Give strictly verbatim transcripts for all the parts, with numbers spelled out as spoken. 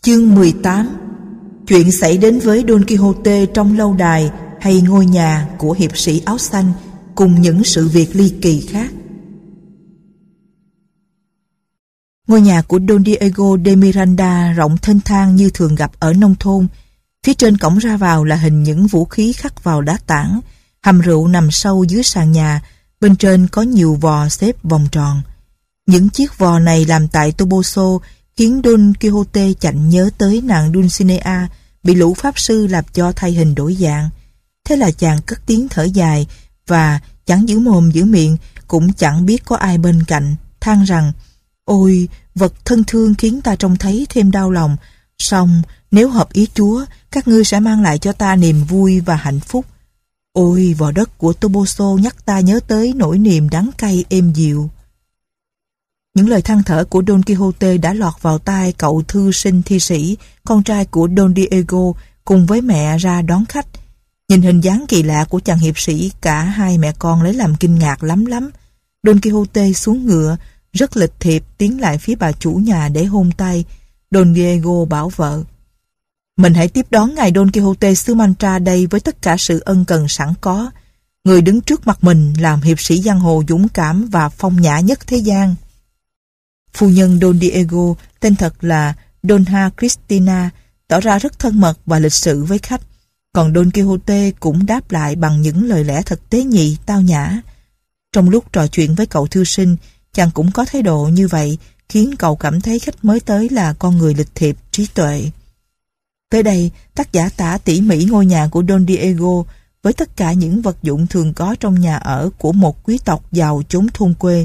Chương mười tám. Chuyện xảy đến với Don Quixote trong lâu đài hay ngôi nhà của hiệp sĩ áo xanh, cùng những sự việc ly kỳ khác. Ngôi nhà của Don Diego de Miranda rộng thênh thang như thường gặp ở nông thôn. Phía trên cổng ra vào là hình những vũ khí khắc vào đá tảng. Hầm rượu nằm sâu dưới sàn nhà, bên trên có nhiều vò xếp vòng tròn. Những chiếc vò này làm tại Toboso khiến Don Quixote chạnh nhớ tới nàng Dulcinea bị lũ pháp sư làm cho thay hình đổi dạng. Thế là chàng cất tiếng thở dài và chẳng giữ mồm giữ miệng, cũng chẳng biết có ai bên cạnh, than rằng: ôi, vật thân thương khiến ta trông thấy thêm đau lòng. Song nếu hợp ý Chúa, các ngươi sẽ mang lại cho ta niềm vui và hạnh phúc. Ôi, vò đất của Toboso nhắc ta nhớ tới nỗi niềm đắng cay êm dịu. Những lời than thở của Don Quixote đã lọt vào tai cậu thư sinh thi sĩ, con trai của Don Diego, cùng với mẹ ra đón khách. Nhìn hình dáng kỳ lạ của chàng hiệp sĩ, cả hai mẹ con lấy làm kinh ngạc lắm lắm. Don Quixote xuống ngựa, rất lịch thiệp tiến lại phía bà chủ nhà để hôn tay. Don Diego bảo vợ: mình hãy tiếp đón ngài Don Quixote xứ Mancha đây với tất cả sự ân cần sẵn có. Người đứng trước mặt mình làm hiệp sĩ giang hồ dũng cảm và phong nhã nhất thế gian. Phu nhân Don Diego, tên thật là Donna Cristina, tỏ ra rất thân mật và lịch sự với khách. Còn Don Quixote cũng đáp lại bằng những lời lẽ thật tế nhị, tao nhã. Trong lúc trò chuyện với cậu thư sinh, chàng cũng có thái độ như vậy, khiến cậu cảm thấy khách mới tới là con người lịch thiệp, trí tuệ. Tới đây, tác giả tả tỉ mỉ ngôi nhà của Don Diego với tất cả những vật dụng thường có trong nhà ở của một quý tộc giàu chốn thôn quê.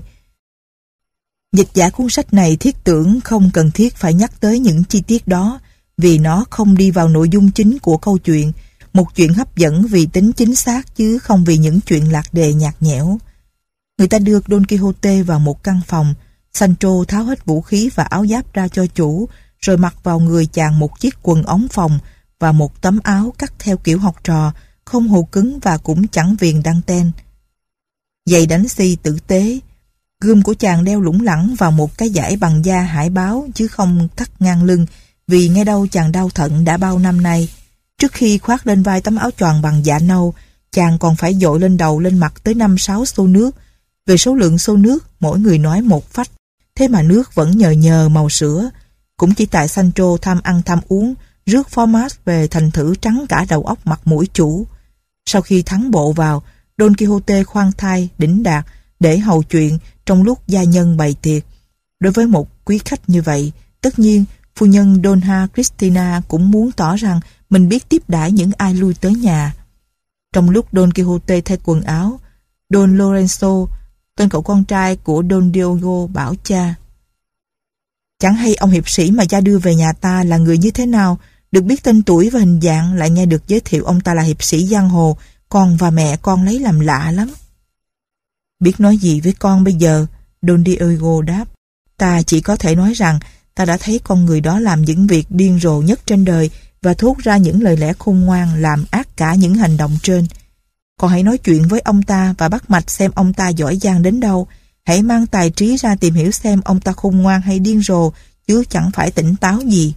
Dịch giả cuốn sách này thiết tưởng không cần thiết phải nhắc tới những chi tiết đó, vì nó không đi vào nội dung chính của câu chuyện, một chuyện hấp dẫn vì tính chính xác chứ không vì những chuyện lạc đề nhạt nhẽo. Người ta đưa Don Quixote vào một căn phòng. Sancho tháo hết vũ khí và áo giáp ra cho chủ, rồi mặc vào người chàng một chiếc quần ống phồng và một tấm áo cắt theo kiểu học trò, không hồ cứng và cũng chẳng viền đăng ten. Giày đánh xi tử tế. Gươm của chàng đeo lủng lẳng vào một cái dải bằng da hải báo chứ không thắt ngang lưng, vì nghe đâu chàng đau thận đã bao năm nay. Trước khi khoác lên vai tấm áo choàng bằng dạ nâu, chàng còn phải dội lên đầu lên mặt tới năm sáu xô nước. Về số lượng xô nước, mỗi người nói một phách, thế mà nước vẫn nhờ nhờ màu sữa. Cũng chỉ tại Sancho tham ăn tham uống, rước format về thành thử trắng cả đầu óc mặt mũi chủ. Sau khi thắng bộ vào, Don Quixote khoan thai, đỉnh đạt, để hầu chuyện trong lúc gia nhân bày tiệc. Đối với một quý khách như vậy, tất nhiên phu nhân Donna Cristina cũng muốn tỏ rằng mình biết tiếp đãi những ai lui tới nhà. Trong lúc Don Quixote thay quần áo, Don Lorenzo, tên cậu con trai của Don Diego, bảo cha: chẳng hay ông hiệp sĩ mà cha đưa về nhà ta là người như thế nào, được biết tên tuổi và hình dạng, lại nghe được giới thiệu ông ta là hiệp sĩ giang hồ, con và mẹ con lấy làm lạ lắm. Biết nói gì với con bây giờ? Don Diego đáp: ta chỉ có thể nói rằng ta đã thấy con người đó làm những việc điên rồ nhất trên đời và thốt ra những lời lẽ khôn ngoan làm ác cả những hành động trên. Con hãy nói chuyện với ông ta và bắt mạch xem ông ta giỏi giang đến đâu. Hãy mang tài trí ra tìm hiểu xem ông ta khôn ngoan hay điên rồ, chứ chẳng phải tỉnh táo gì.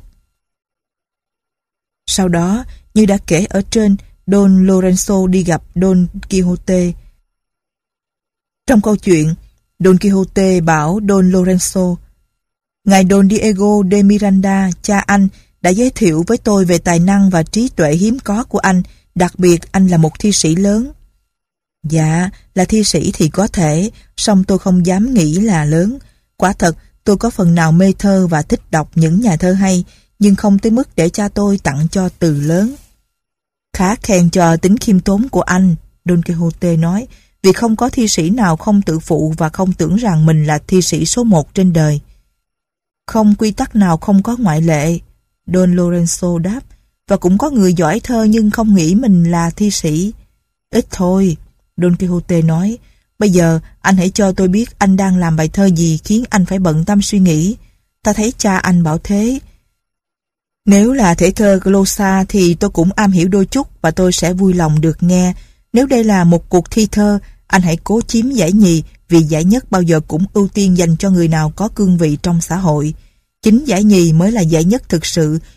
Sau đó, như đã kể ở trên, Don Lorenzo đi gặp Don Quixote. Trong câu chuyện, Don Quixote bảo Don Lorenzo: ngài Don Diego de Miranda, cha anh, đã giới thiệu với tôi về tài năng và trí tuệ hiếm có của anh, đặc biệt anh là một thi sĩ lớn. Dạ, là thi sĩ thì có thể, song tôi không dám nghĩ là lớn. Quả thật, tôi có phần nào mê thơ và thích đọc những nhà thơ hay, nhưng không tới mức để cha tôi tặng cho từ lớn. Khá khen cho tính khiêm tốn của anh, Don Quixote nói, vì không có thi sĩ nào không tự phụ và không tưởng rằng mình là thi sĩ số một trên đời. Không quy tắc nào không có ngoại lệ, Don Lorenzo đáp, và cũng có người giỏi thơ nhưng không nghĩ mình là thi sĩ. Ít thôi, Don Quixote nói, bây giờ anh hãy cho tôi biết anh đang làm bài thơ gì khiến anh phải bận tâm suy nghĩ. Ta thấy cha anh bảo thế. Nếu là thể thơ glosa thì tôi cũng am hiểu đôi chút và tôi sẽ vui lòng được nghe. Nếu đây là một cuộc thi thơ, anh hãy cố chiếm giải nhì, vì giải nhất bao giờ cũng ưu tiên dành cho người nào có cương vị trong xã hội. Chính giải nhì mới là giải nhất thực sự,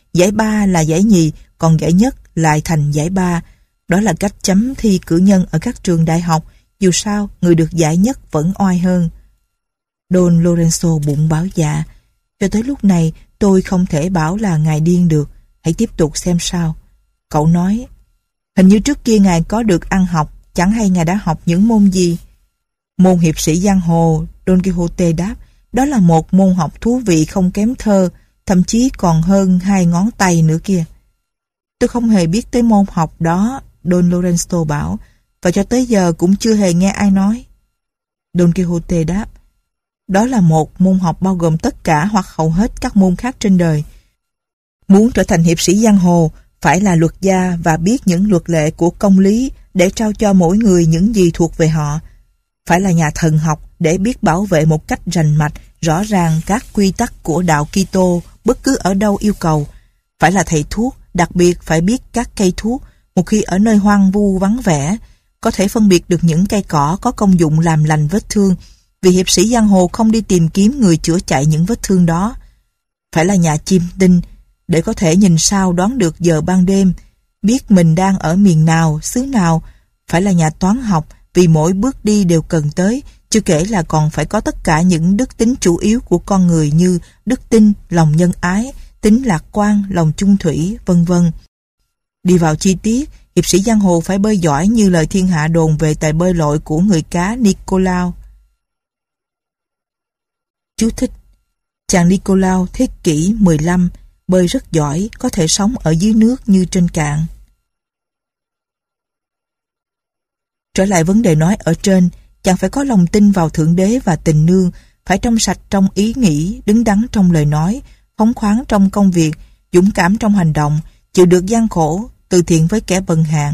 giải ba là giải nhì, còn giải nhất lại thành giải ba. Đó là cách chấm thi cử nhân ở các trường đại học. Dù sao, người được giải nhất vẫn oai hơn. Don Lorenzo bụng bảo dạ. Cho tới lúc này, tôi không thể bảo là ngài điên được. Hãy tiếp tục xem sao. Cậu nói, hình như trước kia ngài có được ăn học, chẳng hay ngài đã học những môn gì? Môn hiệp sĩ giang hồ, Don Quixote đáp, đó là một môn học thú vị không kém thơ, thậm chí còn hơn hai ngón tay nữa kia. Tôi không hề biết tới môn học đó, Don Lorenzo bảo, và cho tới giờ cũng chưa hề nghe ai nói. Don Quixote đáp, đó là một môn học bao gồm tất cả hoặc hầu hết các môn khác trên đời. Muốn trở thành hiệp sĩ giang hồ, phải là luật gia và biết những luật lệ của công lý để trao cho mỗi người những gì thuộc về họ. Phải là nhà thần học để biết bảo vệ một cách rành mạch, rõ ràng các quy tắc của đạo Kitô bất cứ ở đâu yêu cầu. Phải là thầy thuốc, đặc biệt phải biết các cây thuốc, một khi ở nơi hoang vu vắng vẻ, có thể phân biệt được những cây cỏ có công dụng làm lành vết thương, vì hiệp sĩ giang hồ không đi tìm kiếm người chữa chạy những vết thương đó. Phải là nhà chiêm tinh, để có thể nhìn sao đoán được giờ ban đêm, biết mình đang ở miền nào, xứ nào. Phải là nhà toán học, vì mỗi bước đi đều cần tới, chưa kể là còn phải có tất cả những đức tính chủ yếu của con người như đức tin, lòng nhân ái, tính lạc quan, lòng chung thủy, vân vân. Đi vào chi tiết, hiệp sĩ giang hồ phải bơi giỏi như lời thiên hạ đồn về tài bơi lội của người cá Nicolau. Chú thích: chàng Nicolau thế kỷ mười lăm, bơi rất giỏi, có thể sống ở dưới nước như trên cạn. Trở lại vấn đề nói ở trên, chàng phải có lòng tin vào Thượng Đế và tình nương, phải trong sạch trong ý nghĩ, đứng đắn trong lời nói, phóng khoáng trong công việc, dũng cảm trong hành động, chịu được gian khổ, từ thiện với kẻ bần hàn.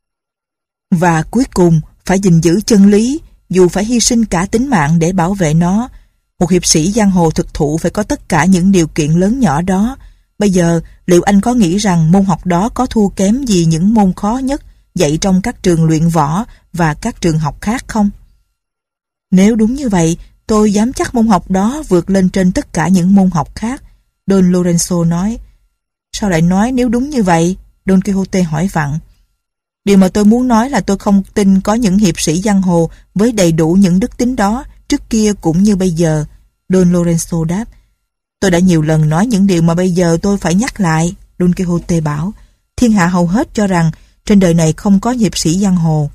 Và cuối cùng, phải gìn giữ chân lý, dù phải hy sinh cả tính mạng để bảo vệ nó. Một hiệp sĩ giang hồ thực thụ phải có tất cả những điều kiện lớn nhỏ đó. Bây giờ, liệu anh có nghĩ rằng môn học đó có thua kém gì những môn khó nhất dạy trong các trường luyện võ và các trường học khác không? Nếu đúng như vậy, tôi dám chắc môn học đó vượt lên trên tất cả những môn học khác, Don Lorenzo nói. Sao lại nói nếu đúng như vậy? Don Quixote hỏi vặn. Điều mà tôi muốn nói là tôi không tin có những hiệp sĩ giang hồ với đầy đủ những đức tính đó, trước kia cũng như bây giờ, Don Lorenzo đáp. Tôi đã nhiều lần nói những điều mà bây giờ tôi phải nhắc lại, Don Quixote bảo. Thiên hạ hầu hết cho rằng trên đời này không có hiệp sĩ giang hồ.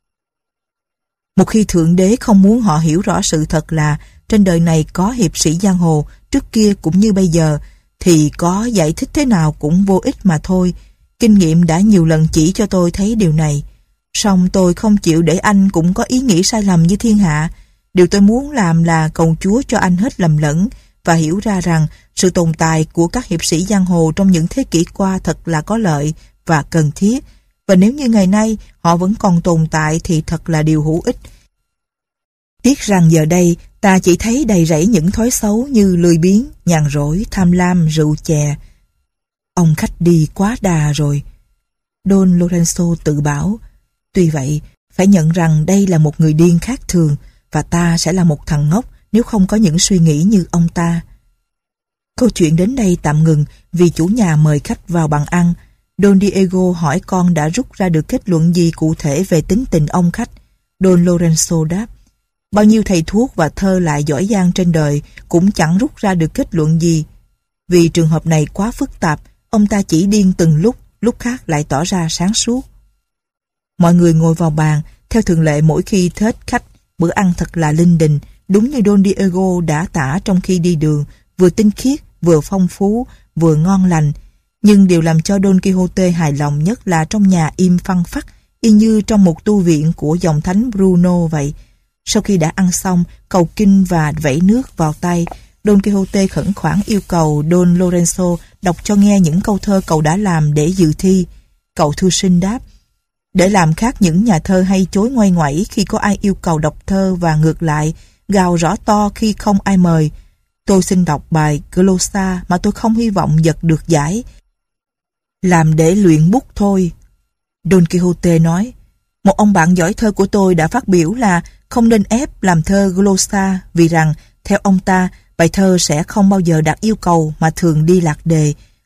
Một khi Thượng Đế không muốn họ hiểu rõ sự thật là trên đời này có hiệp sĩ giang hồ, trước kia cũng như bây giờ, thì có giải thích thế nào cũng vô ích mà thôi. Kinh nghiệm đã nhiều lần chỉ cho tôi thấy điều này. Song tôi không chịu để anh cũng có ý nghĩ sai lầm như thiên hạ. Điều tôi muốn làm là cầu Chúa cho anh hết lầm lẫn và hiểu ra rằng sự tồn tại của các hiệp sĩ giang hồ trong những thế kỷ qua thật là có lợi và cần thiết. Và nếu như ngày nay họ vẫn còn tồn tại thì thật là điều hữu ích. Tiếc rằng giờ đây ta chỉ thấy đầy rẫy những thói xấu như lười biếng, nhàn rỗi, tham lam, rượu chè. Ông khách đi quá đà rồi, Don Lorenzo tự bảo. Tuy vậy, phải nhận rằng đây là một người điên khác thường và ta sẽ là một thằng ngốc nếu không có những suy nghĩ như ông ta. Câu chuyện đến đây tạm ngừng vì chủ nhà mời khách vào bàn ăn. Don Diego hỏi con đã rút ra được kết luận gì cụ thể về tính tình ông khách. Don Lorenzo đáp, bao nhiêu thầy thuốc và thơ lại giỏi giang trên đời cũng chẳng rút ra được kết luận gì. Vì trường hợp này quá phức tạp, ông ta chỉ điên từng lúc, lúc khác lại tỏ ra sáng suốt. Mọi người ngồi vào bàn, theo thường lệ mỗi khi thết khách, bữa ăn thật là linh đình, đúng như Don Diego đã tả trong khi đi đường, vừa tinh khiết, vừa phong phú, vừa ngon lành. Nhưng điều làm cho Don Quixote hài lòng nhất là trong nhà im phăng phắc, y như trong một tu viện của dòng thánh Bruno vậy. Sau khi đã ăn xong, cầu kinh và vẩy nước vào tay, Don Quixote khẩn khoản yêu cầu Don Lorenzo đọc cho nghe những câu thơ cậu đã làm để dự thi. Cậu thư sinh đáp, để làm khác những nhà thơ hay chối ngoay ngoẩy khi có ai yêu cầu đọc thơ và ngược lại, gào rõ to khi không ai mời. Tôi xin đọc bài Glossa mà tôi không hy vọng giật được giải. Làm để luyện bút thôi. Don Quixote nói, một ông bạn giỏi thơ của tôi đã phát biểu là không nên ép làm thơ Glossa vì rằng, theo ông ta, bài thơ sẽ không bao giờ đạt yêu cầu mà thường đi lạc đề.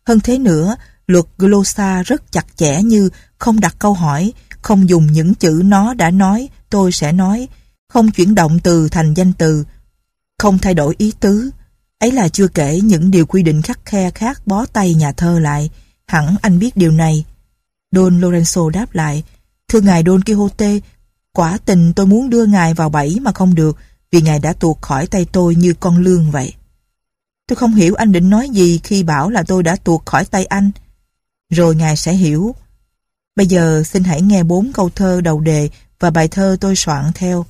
Hơn thế nữa, luật glossa rất chặt chẽ như không đặt câu hỏi, không dùng những chữ nó đã nói, tôi sẽ nói, không chuyển động từ thành danh từ, không thay đổi ý tứ. Ấy là chưa kể những điều quy định khắt khe khác bó tay nhà thơ lại. Hẳn anh biết điều này. Don Lorenzo đáp lại, thưa ngài Don Quixote, quả tình tôi muốn đưa ngài vào bẫy mà không được, vì ngài đã tuột khỏi tay tôi như con lươn vậy. Tôi không hiểu anh định nói gì khi bảo là tôi đã tuột khỏi tay anh. Rồi ngài sẽ hiểu. Bây giờ xin hãy nghe bốn câu thơ đầu đề và bài thơ tôi soạn theo.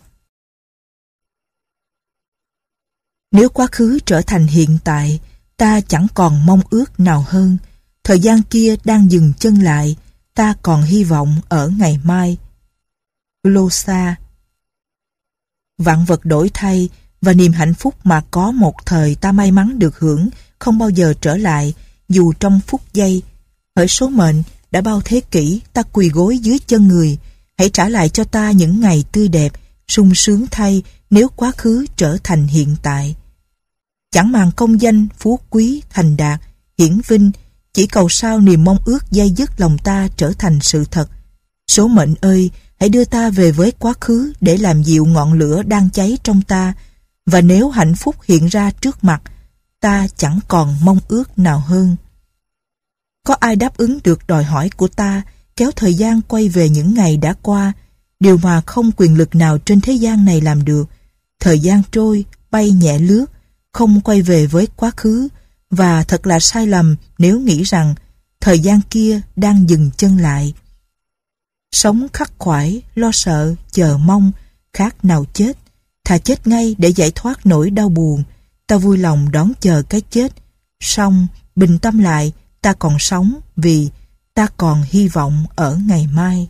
Nếu quá khứ trở thành hiện tại, ta chẳng còn mong ước nào hơn. Thời gian kia đang dừng chân lại, ta còn hy vọng ở ngày mai. Glossa. Vạn vật đổi thay và niềm hạnh phúc mà có một thời ta may mắn được hưởng không bao giờ trở lại, dù trong phút giây. Hỡi số mệnh, đã bao thế kỷ ta quỳ gối dưới chân người, hãy trả lại cho ta những ngày tươi đẹp, sung sướng thay nếu quá khứ trở thành hiện tại. Chẳng màng công danh, phú quý, thành đạt, hiển vinh, chỉ cầu sao niềm mong ước dây dứt lòng ta trở thành sự thật. Số mệnh ơi, hãy đưa ta về với quá khứ để làm dịu ngọn lửa đang cháy trong ta, và nếu hạnh phúc hiện ra trước mặt, ta chẳng còn mong ước nào hơn. Có ai đáp ứng được đòi hỏi của ta, kéo thời gian quay về những ngày đã qua, điều mà không quyền lực nào trên thế gian này làm được. Thời gian trôi, bay nhẹ lướt, không quay về với quá khứ, và thật là sai lầm nếu nghĩ rằng thời gian kia đang dừng chân lại. Sống khắc khoải, lo sợ, chờ mong, khác nào chết. Thà chết ngay để giải thoát nỗi đau buồn. Ta vui lòng đón chờ cái chết. Song bình tâm lại, ta còn sống vì ta còn hy vọng ở ngày mai.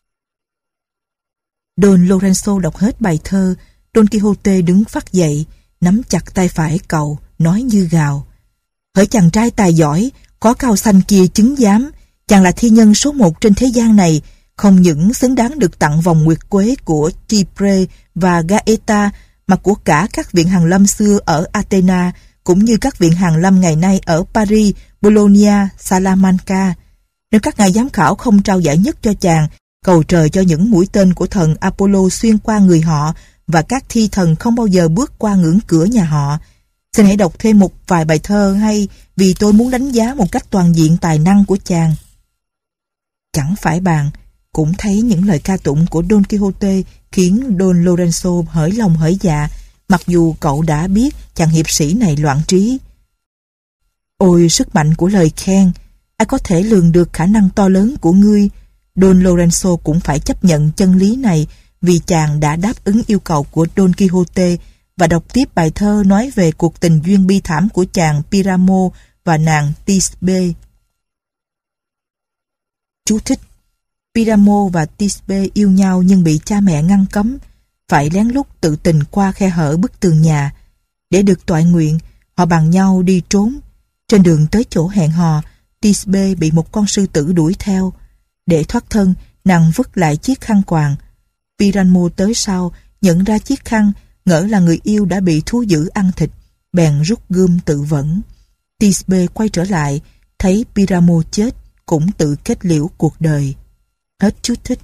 Don Lorenzo đọc hết bài thơ. Don Quixote đứng phắt dậy, nắm chặt tay phải cậu, nói như gào. Hỡi chàng trai tài giỏi, có cao xanh kia chứng giám, chàng là thi nhân số một trên thế gian này, không những xứng đáng được tặng vòng nguyệt quế của Chipre và Gaeta, mà của cả các viện hàn lâm xưa ở Athena, cũng như các viện hàn lâm ngày nay ở Paris, Bologna, Salamanca. Nếu các ngài giám khảo không trao giải nhất cho chàng, cầu trời cho những mũi tên của thần Apollo xuyên qua người họ, và các thi thần không bao giờ bước qua ngưỡng cửa nhà họ. Xin hãy đọc thêm một vài bài thơ hay, vì tôi muốn đánh giá một cách toàn diện tài năng của chàng. Chẳng phải bàn, cũng thấy những lời ca tụng của Don Quixote khiến Don Lorenzo hởi lòng hởi dạ, mặc dù cậu đã biết chàng hiệp sĩ này loạn trí. Ôi sức mạnh của lời khen, ai có thể lường được khả năng to lớn của ngươi. Don Lorenzo cũng phải chấp nhận chân lý này, vì chàng đã đáp ứng yêu cầu của Don Quixote và đọc tiếp bài thơ nói về cuộc tình duyên bi thảm của chàng Piramo và nàng Tisbe. Chú thích: Piramo và Tisbe yêu nhau nhưng bị cha mẹ ngăn cấm, phải lén lút tự tình qua khe hở bức tường nhà. Để được toại nguyện, họ bàn nhau đi trốn. Trên đường tới chỗ hẹn hò, Tisbe bị một con sư tử đuổi theo. Để thoát thân, nàng vứt lại chiếc khăn quàng. Piramo tới sau, nhận ra chiếc khăn, ngỡ là người yêu đã bị thú dữ ăn thịt, bèn rút gươm tự vẫn. Tisbe quay trở lại, thấy Piramo chết, cũng tự kết liễu cuộc đời. Hết chú thích.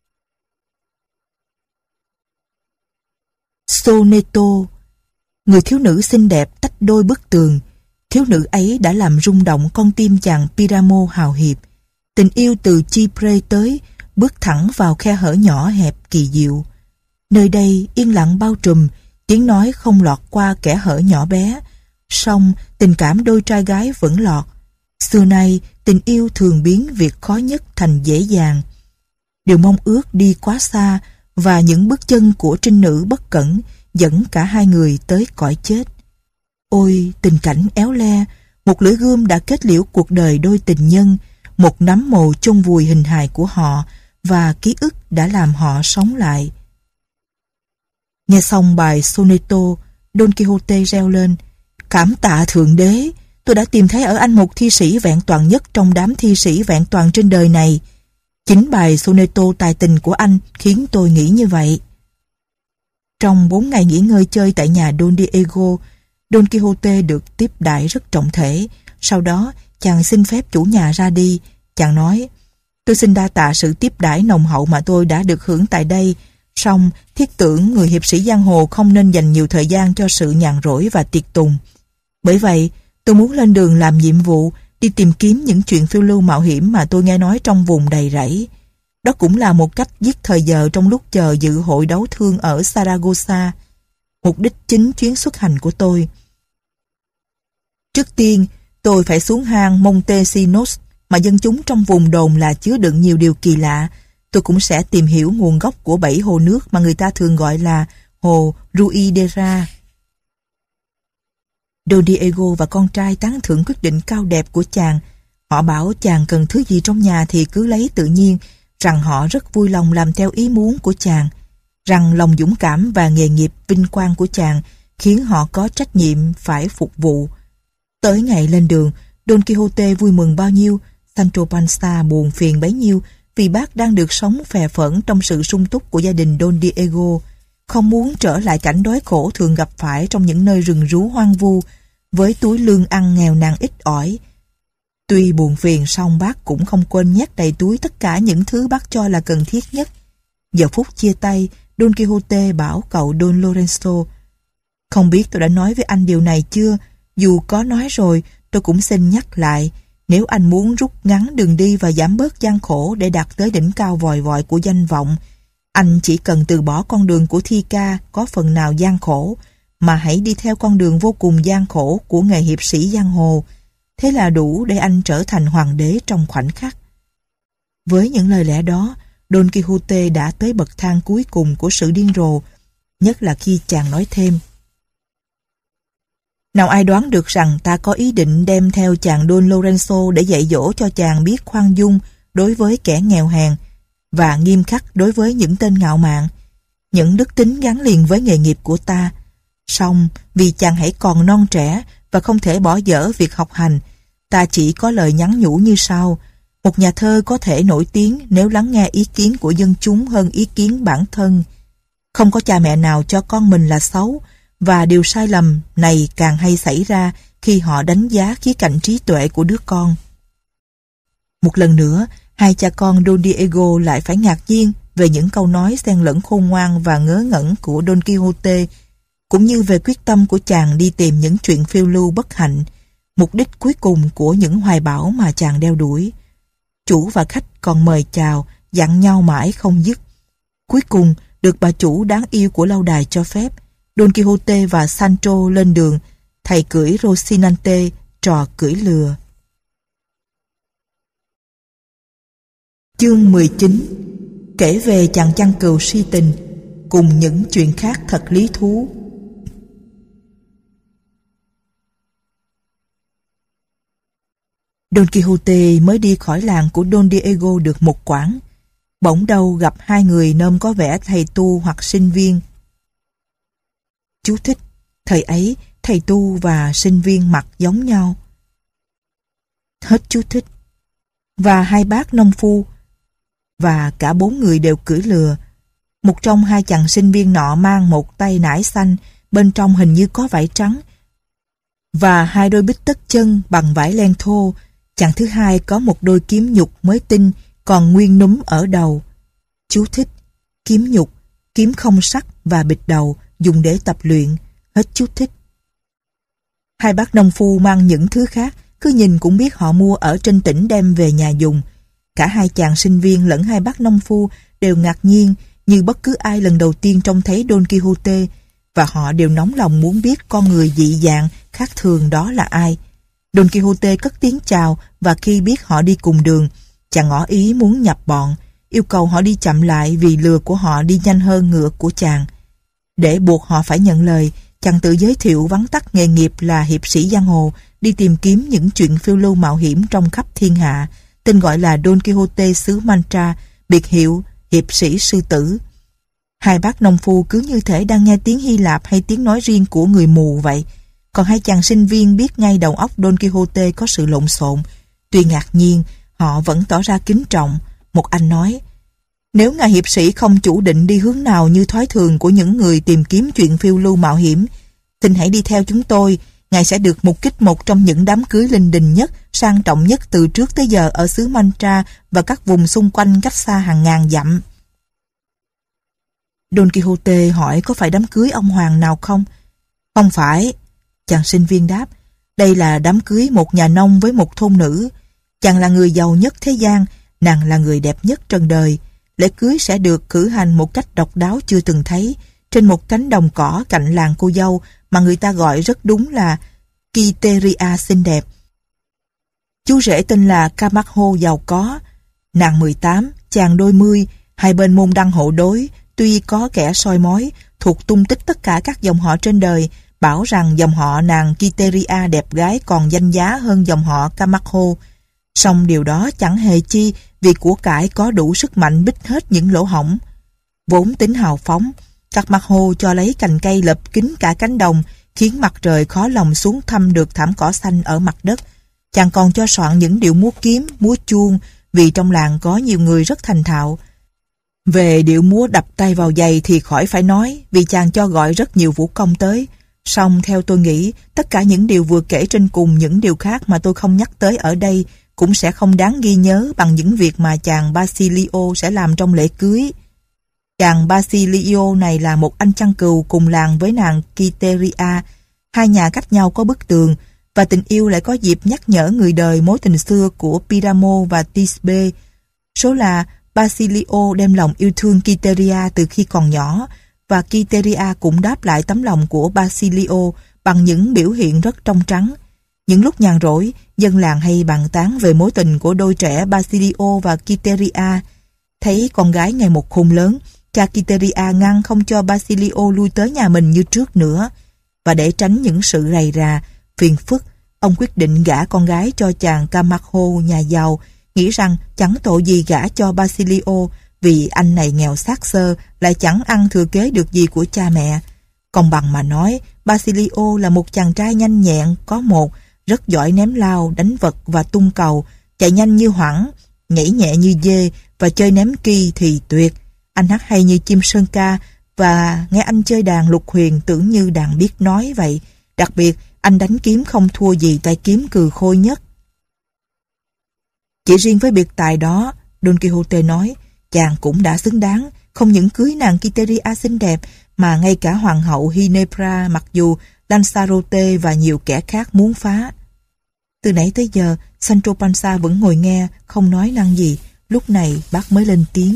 Soneto. Người thiếu nữ xinh đẹp tách đôi bức tường. Thiếu nữ ấy đã làm rung động con tim chàng Piramo hào hiệp. Tình yêu từ Chipre tới, bước thẳng vào khe hở nhỏ hẹp kỳ diệu. Nơi đây yên lặng bao trùm, tiếng nói không lọt qua kẽ hở nhỏ bé. Song tình cảm đôi trai gái vẫn lọt. Xưa nay tình yêu thường biến việc khó nhất thành dễ dàng. Điều mong ước đi quá xa, và những bước chân của trinh nữ bất cẩn dẫn cả hai người tới cõi chết. Ôi tình cảnh éo le, một lưỡi gươm đã kết liễu cuộc đời đôi tình nhân, một nắm mồ chôn vùi hình hài của họ, và ký ức đã làm họ sống lại. Nghe xong bài Soneto, Don Quixote reo lên: Cảm tạ Thượng Đế, tôi đã tìm thấy ở anh một thi sĩ vẹn toàn nhất trong đám thi sĩ vẹn toàn trên đời này. Chính bài Soneto tài tình của anh khiến tôi nghĩ như vậy. Trong bốn ngày nghỉ ngơi chơi tại nhà Don Diego, Don Quixote được tiếp đãi rất trọng thể. Sau đó, chàng xin phép chủ nhà ra đi. Chàng nói, tôi xin đa tạ sự tiếp đãi nồng hậu mà tôi đã được hưởng tại đây. Song thiết tưởng người hiệp sĩ giang hồ không nên dành nhiều thời gian cho sự nhàn rỗi và tiệc tùng. Bởi vậy, tôi muốn lên đường làm nhiệm vụ, đi tìm kiếm những chuyện phiêu lưu mạo hiểm mà tôi nghe nói trong vùng đầy rẫy. Đó cũng là một cách giết thời giờ trong lúc chờ dự hội đấu thương ở Saragossa, mục đích chính chuyến xuất hành của tôi. Trước tiên, tôi phải xuống hang Montesinos mà dân chúng trong vùng đồn là chứa đựng nhiều điều kỳ lạ. Tôi cũng sẽ tìm hiểu nguồn gốc của bảy hồ nước mà người ta thường gọi là hồ Ruidera. Don Diego và con trai tán thưởng quyết định cao đẹp của chàng. Họ bảo chàng cần thứ gì trong nhà thì cứ lấy tự nhiên, rằng họ rất vui lòng làm theo ý muốn của chàng, rằng lòng dũng cảm và nghề nghiệp vinh quang của chàng khiến họ có trách nhiệm phải phục vụ. Tới ngày lên đường, Don Quixote vui mừng bao nhiêu, Sancho Panza buồn phiền bấy nhiêu, vì bác đang được sống phè phỡn trong sự sung túc của gia đình Don Diego, không muốn trở lại cảnh đói khổ thường gặp phải trong những nơi rừng rú hoang vu, với túi lương ăn nghèo nàn ít ỏi. Tuy buồn phiền song bác cũng không quên nhét đầy túi tất cả những thứ bác cho là cần thiết nhất. Giờ phút chia tay, Don Quixote bảo cậu Don Lorenzo, không biết tôi đã nói với anh điều này chưa? Dù có nói rồi, tôi cũng xin nhắc lại. Nếu anh muốn rút ngắn đường đi và giảm bớt gian khổ để đạt tới đỉnh cao vòi vọi của danh vọng, anh chỉ cần từ bỏ con đường của thi ca có phần nào gian khổ, mà hãy đi theo con đường vô cùng gian khổ của nghề hiệp sĩ giang hồ. Thế là đủ để anh trở thành hoàng đế trong khoảnh khắc. Với những lời lẽ đó, Don Quixote đã tới bậc thang cuối cùng của sự điên rồ, nhất là khi chàng nói thêm, nào ai đoán được rằng ta có ý định đem theo chàng Don Lorenzo để dạy dỗ cho chàng biết khoan dung đối với kẻ nghèo hèn và nghiêm khắc đối với những tên ngạo mạn, những đức tính gắn liền với nghề nghiệp của ta. Song vì chàng hãy còn non trẻ và không thể bỏ dở việc học hành, ta chỉ có lời nhắn nhủ như sau: một nhà thơ có thể nổi tiếng nếu lắng nghe ý kiến của dân chúng hơn ý kiến bản thân. Không có cha mẹ nào cho con mình là xấu, và điều sai lầm này càng hay xảy ra khi họ đánh giá khía cạnh trí tuệ của đứa con. Một lần nữa, hai cha con Don Diego lại phải ngạc nhiên về những câu nói xen lẫn khôn ngoan và ngớ ngẩn của Don Quixote, cũng như về quyết tâm của chàng đi tìm những chuyện phiêu lưu bất hạnh, mục đích cuối cùng của những hoài bão mà chàng đeo đuổi. Chủ và khách còn mời chào, dặn nhau mãi không dứt. Cuối cùng, được bà chủ đáng yêu của lâu đài cho phép, Don Quixote và Sancho lên đường, thầy cưỡi Rocinante, trò cưỡi lừa. Chương mười chín. Kể về chàng chăn cừu si tình, cùng những chuyện khác thật lý thú. Don Quixote mới đi khỏi làng của Don Diego được một quãng, bỗng đâu gặp hai người nôm có vẻ thầy tu hoặc sinh viên. Chú thích: thời ấy thầy tu và sinh viên mặt giống nhau. Hết chú thích. Và hai bác nông phu, và cả bốn người đều cưỡi lừa. Một trong hai chàng sinh viên nọ mang một tay nải xanh, bên trong hình như có vải trắng, và hai đôi bít tất chân bằng vải len thô. Chàng thứ hai có một đôi kiếm nhục mới tinh, còn nguyên núm ở đầu. Chú thích: kiếm nhục, kiếm không sắc và bịch đầu, dùng để tập luyện. Hết chú thích. Hai bác nông phu mang những thứ khác, cứ nhìn cũng biết họ mua ở trên tỉnh đem về nhà dùng. Cả hai chàng sinh viên lẫn hai bác nông phu đều ngạc nhiên như bất cứ ai lần đầu tiên trông thấy Don Quixote, và họ đều nóng lòng muốn biết con người dị dạng khác thường đó là ai. Don Quixote cất tiếng chào, và khi biết họ đi cùng đường, chàng ngỏ ý muốn nhập bọn, yêu cầu họ đi chậm lại vì lừa của họ đi nhanh hơn ngựa của chàng. Để buộc họ phải nhận lời, chàng tự giới thiệu vắn tắt nghề nghiệp là hiệp sĩ giang hồ, đi tìm kiếm những chuyện phiêu lưu mạo hiểm trong khắp thiên hạ, tên gọi là Don Quixote xứ Mancha, biệt hiệu hiệp sĩ sư tử. Hai bác nông phu cứ như thể đang nghe tiếng Hy Lạp hay tiếng nói riêng của người mù vậy. Còn hai chàng sinh viên biết ngay đầu óc Don Quixote có sự lộn xộn. Tuy ngạc nhiên, họ vẫn tỏ ra kính trọng. Một anh nói: nếu ngài hiệp sĩ không chủ định đi hướng nào như thói thường của những người tìm kiếm chuyện phiêu lưu mạo hiểm, xin hãy đi theo chúng tôi. ngài sẽ được mục kích một trong những đám cưới linh đình nhất, sang trọng nhất từ trước tới giờ ở xứ Mantra và các vùng xung quanh cách xa hàng ngàn dặm. Don Quixote hỏi có phải đám cưới ông hoàng nào không? Không phải, chàng sinh viên đáp. Đây là đám cưới một nhà nông với một thôn nữ. Chàng là người giàu nhất thế gian, nàng là người đẹp nhất trần đời. Lễ cưới sẽ được cử hành một cách độc đáo chưa từng thấy, trên một cánh đồng cỏ cạnh làng cô dâu mà người ta gọi rất đúng là Quiteria xinh đẹp. Chú rể tên là Camacho giàu có, nàng mười tám, chàng đôi mươi, hai bên môn đăng hộ đối, tuy có kẻ soi mói, thuộc tung tích tất cả các dòng họ trên đời, bảo rằng dòng họ nàng Quiteria đẹp gái còn danh giá hơn dòng họ Camacho. Song điều đó chẳng hề chi, vì của cải có đủ sức mạnh bít hết những lỗ hổng. Vốn tính hào phóng, Camacho cho lấy cành cây lợp kín cả cánh đồng, khiến mặt trời khó lòng xuống thăm được thảm cỏ xanh ở mặt đất. Chàng còn cho soạn những điệu múa kiếm, múa chuông, vì trong làng có nhiều người rất thành thạo. Về điệu múa đập tay vào giày thì khỏi phải nói, vì chàng cho gọi rất nhiều vũ công tới. Song theo tôi nghĩ, tất cả những điều vừa kể trên cùng những điều khác mà tôi không nhắc tới ở đây cũng sẽ không đáng ghi nhớ bằng những việc mà chàng Basilio sẽ làm trong lễ cưới. Chàng Basilio này là một anh chăn cừu cùng làng với nàng Quiteria. Hai nhà cách nhau có bức tường, và tình yêu lại có dịp nhắc nhở người đời mối tình xưa của Piramo và Tisbe. Số là Basilio đem lòng yêu thương Quiteria từ khi còn nhỏ, và Quiteria cũng đáp lại tấm lòng của Basilio bằng những biểu hiện rất trong trắng. Những lúc nhàn rỗi, dân làng hay bàn tán về mối tình của đôi trẻ Basilio và Quiteria. Thấy con gái ngày một khôn lớn, cha Quiteria ngăn không cho Basilio lui tới nhà mình như trước nữa. Và để tránh những sự rầy rà, phiền phức, ông quyết định gả con gái cho chàng Camacho nhà giàu, nghĩ rằng chẳng tội gì gả cho Basilio, vì anh này nghèo xác xơ, lại chẳng ăn thừa kế được gì của cha mẹ. Còn bằng mà nói, Basilio là một chàng trai nhanh nhẹn, có một, rất giỏi ném lao, đánh vật và tung cầu, chạy nhanh như hoảng, nhảy nhẹ như dê và chơi ném ki thì tuyệt. Anh hát hay như chim sơn ca, và nghe anh chơi đàn lục huyền tưởng như đàn biết nói vậy. Đặc biệt, anh đánh kiếm không thua gì tay kiếm cừ khôi nhất. Chỉ riêng với biệt tài đó, Don Quixote nói, chàng cũng đã xứng đáng, không những cưới nàng Quiteria xinh đẹp, mà ngay cả hoàng hậu Ginebra, mặc dù Lanzarote và nhiều kẻ khác muốn phá. Từ nãy tới giờ, Sancho Panza vẫn ngồi nghe, không nói năng gì. Lúc này bác mới lên tiếng.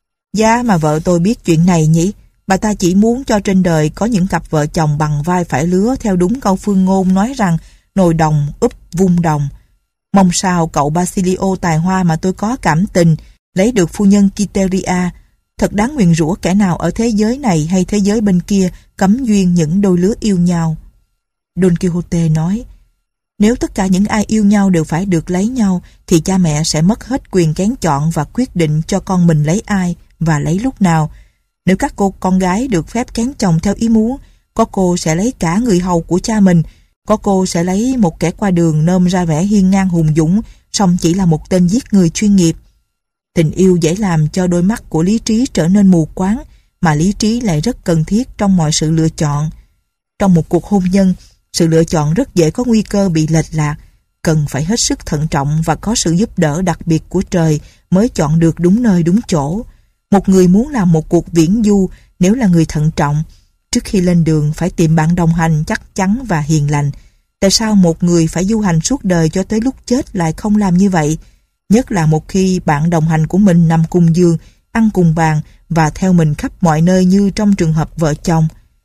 Giá mà vợ tôi biết chuyện này nhỉ? Bà ta chỉ muốn cho trên đời có những cặp vợ chồng bằng vai phải lứa, theo đúng câu phương ngôn nói rằng nồi đồng úp vung đồng. Mong sao cậu Basilio tài hoa mà tôi có cảm tình lấy được phu nhân Quiteria. Thật đáng nguyền rủa kẻ nào ở thế giới này hay thế giới bên kia cấm duyên những đôi lứa yêu nhau. Don Quixote nói, nếu tất cả những ai yêu nhau đều phải được lấy nhau, thì cha mẹ sẽ mất hết quyền kén chọn và quyết định cho con mình lấy ai và lấy lúc nào. Nếu các cô con gái được phép kén chồng theo ý muốn, có cô sẽ lấy cả người hầu của cha mình, có cô sẽ lấy một kẻ qua đường nôm ra vẻ hiên ngang hùng dũng, song chỉ là một tên giết người chuyên nghiệp. Tình yêu dễ làm cho đôi mắt của lý trí trở nên mù quáng, mà lý trí lại rất cần thiết trong mọi sự lựa chọn. Trong một cuộc hôn nhân, sự lựa chọn rất dễ có nguy cơ bị lệch lạc, cần phải hết sức thận trọng và có sự giúp đỡ đặc biệt của trời mới chọn được đúng nơi đúng chỗ. Một người muốn làm một cuộc viễn du, nếu là người thận trọng, trước khi lên đường phải tìm bạn đồng hành chắc chắn và hiền lành. Tại sao một người phải du hành suốt đời cho tới lúc chết lại không làm như vậy? Nhất là một khi bạn đồng hành của mình nằm cùng giường, ăn cùng bàn và theo mình khắp mọi nơi như trong trường hợp vợ chồng.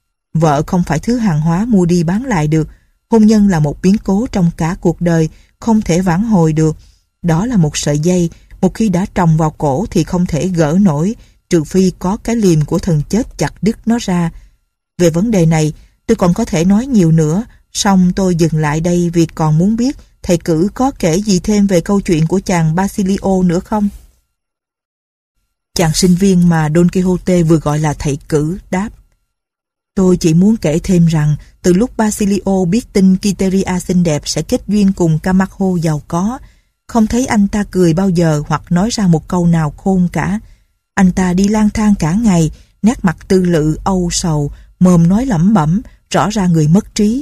Vợ không phải thứ hàng hóa mua đi bán lại được. Hôn nhân là một biến cố trong cả cuộc đời, không thể vãn hồi được. Đó là một sợi dây, một khi đã trồng vào cổ thì không thể gỡ nổi, trừ phi có cái liềm của thần chết chặt đứt nó ra. Về vấn đề này, tôi còn có thể nói nhiều nữa, song tôi dừng lại đây vì còn muốn biết thầy cử có kể gì thêm về câu chuyện của chàng Basilio nữa không? Chàng sinh viên mà Don Quixote vừa gọi là thầy cử đáp, tôi chỉ muốn kể thêm rằng từ lúc Basilio biết tin Quiteria xinh đẹp sẽ kết duyên cùng Camacho giàu có, không thấy anh ta cười bao giờ hoặc nói ra một câu nào khôn cả. Anh ta đi lang thang cả ngày, nét mặt tư lự âu sầu, mồm nói lẩm bẩm, rõ ra người mất trí.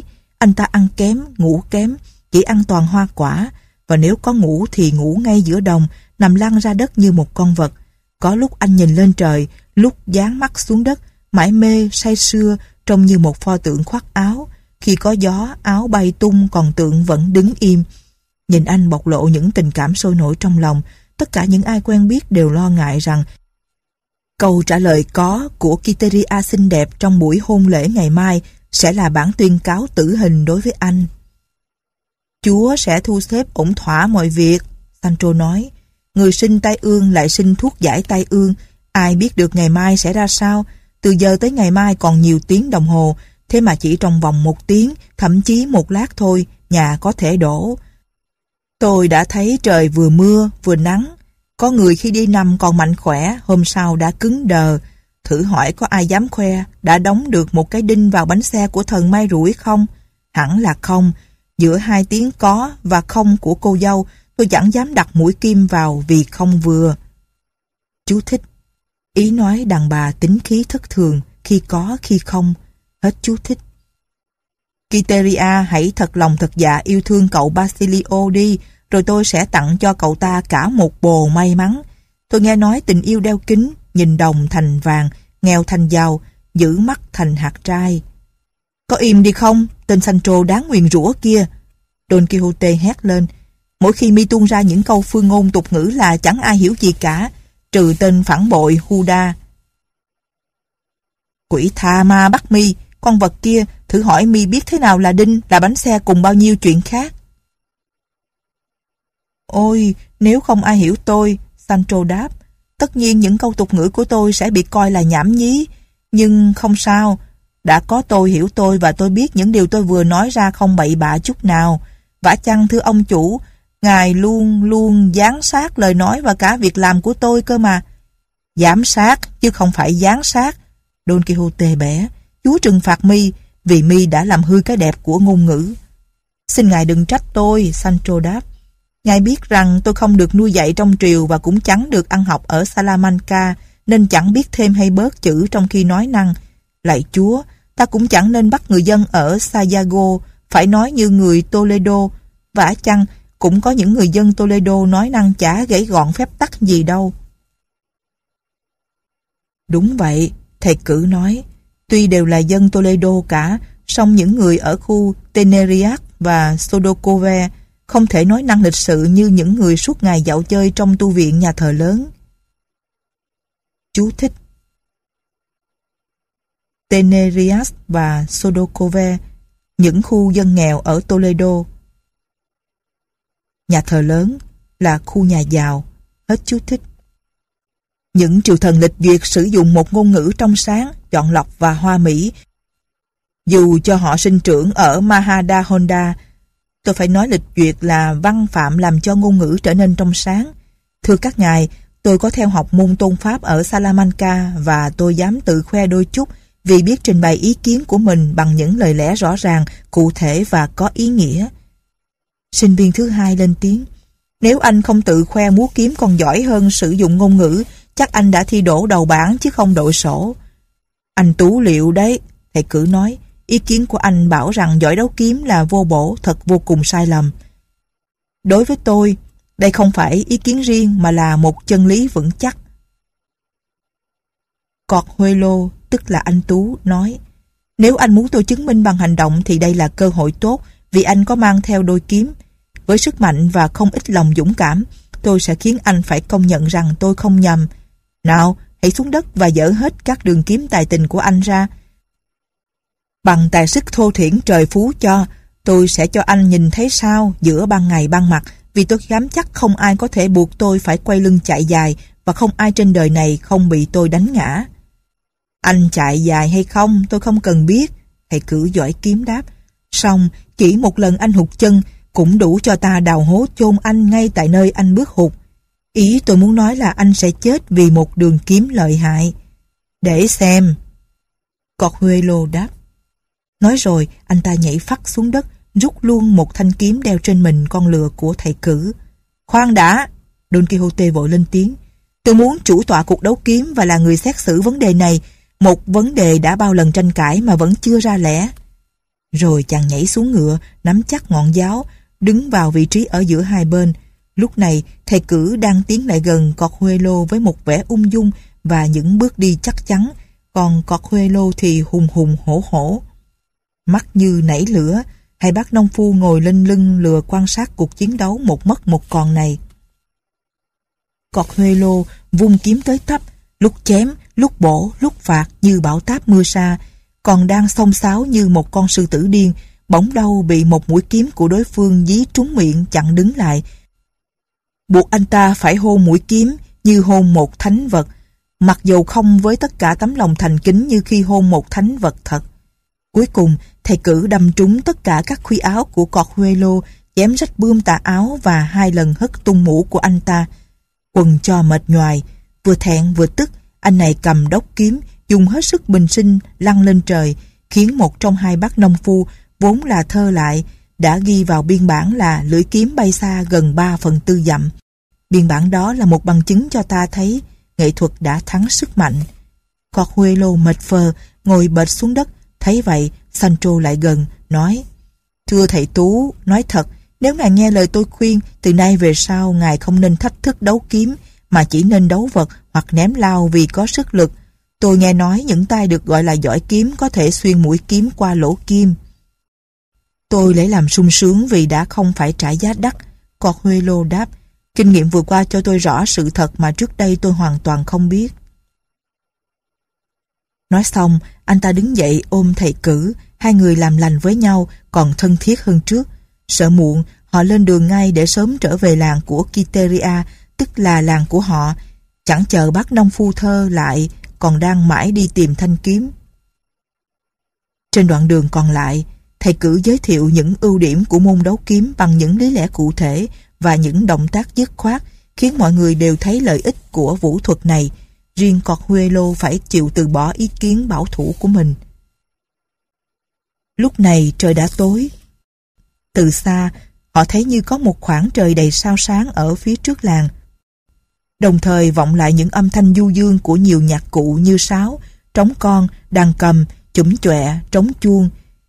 Anh ta ăn kém, ngủ kém, chỉ ăn toàn hoa quả, và nếu có ngủ thì ngủ ngay giữa đồng, nằm lăn ra đất như một con vật. Có lúc anh nhìn lên trời, lúc dán mắt xuống đất, mải mê, say sưa, trông như một pho tượng khoác áo. Khi có gió, áo bay tung, còn tượng vẫn đứng im. Nhìn anh bộc lộ những tình cảm sôi nổi trong lòng, tất cả những ai quen biết đều lo ngại rằng câu trả lời có của Quiteria xinh đẹp trong buổi hôn lễ ngày mai sẽ là bản tuyên cáo tử hình đối với anh. Chúa sẽ thu xếp ổn thỏa mọi việc, Sancho nói. Người sinh tai ương lại sinh thuốc giải tai ương, ai biết được ngày mai sẽ ra sao. Từ giờ tới ngày mai còn nhiều tiếng đồng hồ, thế mà chỉ trong vòng một tiếng, thậm chí một lát thôi, nhà có thể đổ. Tôi đã thấy trời vừa mưa, vừa nắng. Có người khi đi nằm còn mạnh khỏe, hôm sau đã cứng đờ. Thử hỏi có ai dám khoe đã đóng được một cái đinh vào bánh xe của thần may rủi không? Hẳn là không. Giữa hai tiếng có và không của cô dâu, tôi chẳng dám đặt mũi kim vào vì không vừa. Chú thích. Ý nói đàn bà tính khí thất thường, khi có khi không. Hết chú thích. Quiteria hãy thật lòng thật dạ yêu thương cậu Basilio đi, rồi tôi sẽ tặng cho cậu ta cả một bồ may mắn. Tôi nghe nói tình yêu đeo kính, nhìn đồng thành vàng, nghèo thành giàu, giữ mắt thành hạt trai. Có im đi không, tên Sancho đáng nguyền rủa kia. Don Quixote hét lên. Mỗi khi mi tuôn ra những câu phương ngôn tục ngữ là chẳng ai hiểu gì cả, trừ tên phản bội Judas. Quỷ tha ma bắt mi, con vật kia, thử hỏi mi biết thế nào là đinh, là bánh xe cùng bao nhiêu chuyện khác. Ôi, nếu không ai hiểu tôi, Sancho đáp, tất nhiên những câu tục ngữ của tôi sẽ bị coi là nhảm nhí, nhưng không sao, đã có tôi hiểu tôi và tôi biết những điều tôi vừa nói ra không bậy bạ chút nào. Vả chăng thưa ông chủ, ngài luôn luôn giám sát lời nói và cả việc làm của tôi cơ mà. Giám sát chứ không phải giáng sát. Don Quixote bẻ, Chúa trừng phạt mi vì mi đã làm hư cái đẹp của ngôn ngữ. Xin ngài đừng trách tôi, Sancho đáp. Ngài biết rằng tôi không được nuôi dạy trong triều và cũng chẳng được ăn học ở Salamanca, nên chẳng biết thêm hay bớt chữ trong khi nói năng. Lạy Chúa, ta cũng chẳng nên bắt người dân ở Sayago phải nói như người Toledo. Vả chăng cũng có những người dân Toledo nói năng chả gãy gọn phép tắc gì đâu. Đúng vậy, thầy cử nói. Tuy đều là dân Toledo cả, song những người ở khu Teneriac và Sodocove không thể nói năng lịch sự như những người suốt ngày dạo chơi trong tu viện nhà thờ lớn. Chú thích. Teneriac và Sodocove, những khu dân nghèo ở Toledo. Nhà thờ lớn là khu nhà giàu. Hết chú thích. Những triều thần lịch duyệt sử dụng một ngôn ngữ trong sáng, chọn lọc và hoa mỹ. Dù cho họ sinh trưởng ở Mahadahonda, tôi phải nói lịch duyệt là văn phạm làm cho ngôn ngữ trở nên trong sáng. Thưa các ngài, tôi có theo học môn tôn pháp ở Salamanca và tôi dám tự khoe đôi chút vì biết trình bày ý kiến của mình bằng những lời lẽ rõ ràng, cụ thể và có ý nghĩa. Sinh viên thứ hai lên tiếng. Nếu anh không tự khoe múa kiếm còn giỏi hơn sử dụng ngôn ngữ, chắc anh đã thi đỗ đầu bảng chứ không đội sổ. Anh tú liệu đấy, thầy cử nói. Ý kiến của anh bảo rằng giỏi đấu kiếm là vô bổ, thật vô cùng sai lầm. Đối với tôi, đây không phải ý kiến riêng mà là một chân lý vững chắc. Corhuelo, tức là anh Tú, nói, nếu anh muốn tôi chứng minh bằng hành động thì đây là cơ hội tốt vì anh có mang theo đôi kiếm. Với sức mạnh và không ít lòng dũng cảm, tôi sẽ khiến anh phải công nhận rằng tôi không nhầm. Nào, hãy xuống đất và dỡ hết các đường kiếm tài tình của anh ra. Bằng tài sức thô thiển trời phú cho, tôi sẽ cho anh nhìn thấy sao giữa ban ngày ban mặt, vì tôi dám chắc không ai có thể buộc tôi phải quay lưng chạy dài và không ai trên đời này không bị tôi đánh ngã. Anh chạy dài hay không tôi không cần biết, thầy cử giỏi kiếm đáp. Song chỉ một lần anh hụt chân cũng đủ cho ta đào hố chôn anh ngay tại nơi anh bước hụt. Ý tôi muốn nói là anh sẽ chết vì một đường kiếm lợi hại. Để xem. Corhuelo đáp. Nói rồi, anh ta nhảy phắt xuống đất, rút luôn một thanh kiếm đeo trên mình con lừa của thầy cử. Khoan đã! Don Quixote vội lên tiếng. Tôi muốn chủ tọa cuộc đấu kiếm và là người xét xử vấn đề này, một vấn đề đã bao lần tranh cãi mà vẫn chưa ra lẽ. Rồi chàng nhảy xuống ngựa, nắm chắc ngọn giáo, đứng vào vị trí ở giữa hai bên. Lúc này, thầy cử đang tiến lại gần Consuelo với một vẻ ung dung và những bước đi chắc chắn, còn Consuelo thì hùng hùng hổ hổ. Mắt như nảy lửa, hai bác nông phu ngồi lên lưng lừa quan sát cuộc chiến đấu một mất một còn này. Consuelo vung kiếm tới tấp, lúc chém, lúc bổ, lúc phạt như bão táp mưa sa, còn đang xông xáo như một con sư tử điên, bỗng đâu bị một mũi kiếm của đối phương dí trúng miệng chặn đứng lại, buộc anh ta phải hôn mũi kiếm như hôn một thánh vật, mặc dù không với tất cả tấm lòng thành kính như khi hôn một thánh vật thật. Cuối cùng, thầy cử đâm trúng tất cả các khuy áo của Consuelo, chém rách bươm tà áo và hai lần hất tung mũ của anh ta. Quần cho mệt nhoài, vừa thẹn vừa tức, anh này cầm đốc kiếm, dùng hết sức bình sinh lăn lên trời, khiến một trong hai bác nông phu, vốn là thơ lại, đã ghi vào biên bản là lưỡi kiếm bay xa gần ba phần tư dặm. Biên bản đó là một bằng chứng cho ta thấy nghệ thuật đã thắng sức mạnh. Consuelo mệt phờ, ngồi bệt xuống đất. Thấy vậy, Sancho lại gần, nói: Thưa thầy Tú, nói thật, nếu ngài nghe lời tôi khuyên, từ nay về sau ngài không nên thách thức đấu kiếm, mà chỉ nên đấu vật hoặc ném lao vì có sức lực. Tôi nghe nói những tay được gọi là giỏi kiếm có thể xuyên mũi kiếm qua lỗ kim. Tôi lấy làm sung sướng vì đã không phải trả giá đắt. Consuelo đáp: Kinh nghiệm vừa qua cho tôi rõ sự thật mà trước đây tôi hoàn toàn không biết. Nói xong, anh ta đứng dậy ôm thầy cử, hai người làm lành với nhau, còn thân thiết hơn trước. Sợ muộn, họ lên đường ngay để sớm trở về làng của Quiteria, tức là làng của họ. Chẳng chờ bác nông phu thơ lại, còn đang mãi đi tìm thanh kiếm. Trên đoạn đường còn lại, thầy cử giới thiệu những ưu điểm của môn đấu kiếm bằng những lý lẽ cụ thể và những động tác dứt khoát, khiến mọi người đều thấy lợi ích của vũ thuật này. Riêng Consuelo phải chịu từ bỏ ý kiến bảo thủ của mình. Lúc này trời đã tối. Từ xa, họ thấy như có một khoảng trời đầy sao sáng ở phía trước làng. Đồng thời vọng lại những âm thanh du dương của nhiều nhạc cụ như sáo, trống con, đàn cầm, chủm chọe, trống chuông.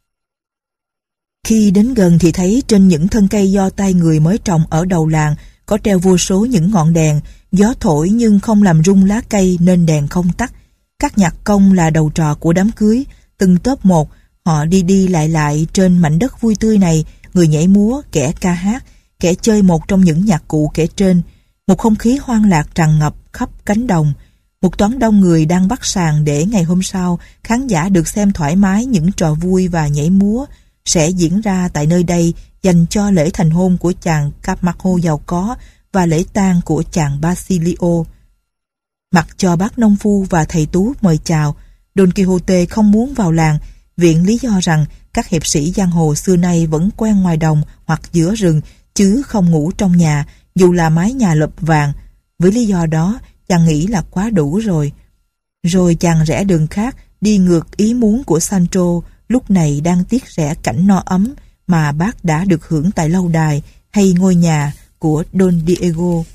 Khi đến gần thì thấy trên những thân cây do tay người mới trồng ở đầu làng có treo vô số những ngọn đèn, gió thổi nhưng không làm rung lá cây nên đèn không tắt. Các nhạc công là đầu trò của đám cưới, từng tốp một, họ đi đi lại lại trên mảnh đất vui tươi này, người nhảy múa, kẻ ca hát, kẻ chơi một trong những nhạc cụ kể trên. Một không khí hoang lạc tràn ngập khắp cánh đồng. Một toán đông người đang bắt sàn để ngày hôm sau khán giả được xem thoải mái những trò vui và nhảy múa sẽ diễn ra tại nơi đây dành cho lễ thành hôn của chàng Camacho giàu có và lễ tang của chàng Basilio. Mặc cho bác nông phu và thầy Tú mời chào, Don Quixote không muốn vào làng, viện lý do rằng các hiệp sĩ giang hồ xưa nay vẫn quen ngoài đồng hoặc giữa rừng, chứ không ngủ trong nhà, dù là mái nhà lợp vàng. Với lý do đó, chàng nghĩ là quá đủ rồi. Rồi chàng rẽ đường khác, đi ngược ý muốn của Sancho, lúc này đang tiếc rẻ cảnh no ấm mà bác đã được hưởng tại lâu đài hay ngôi nhà của Don Diego.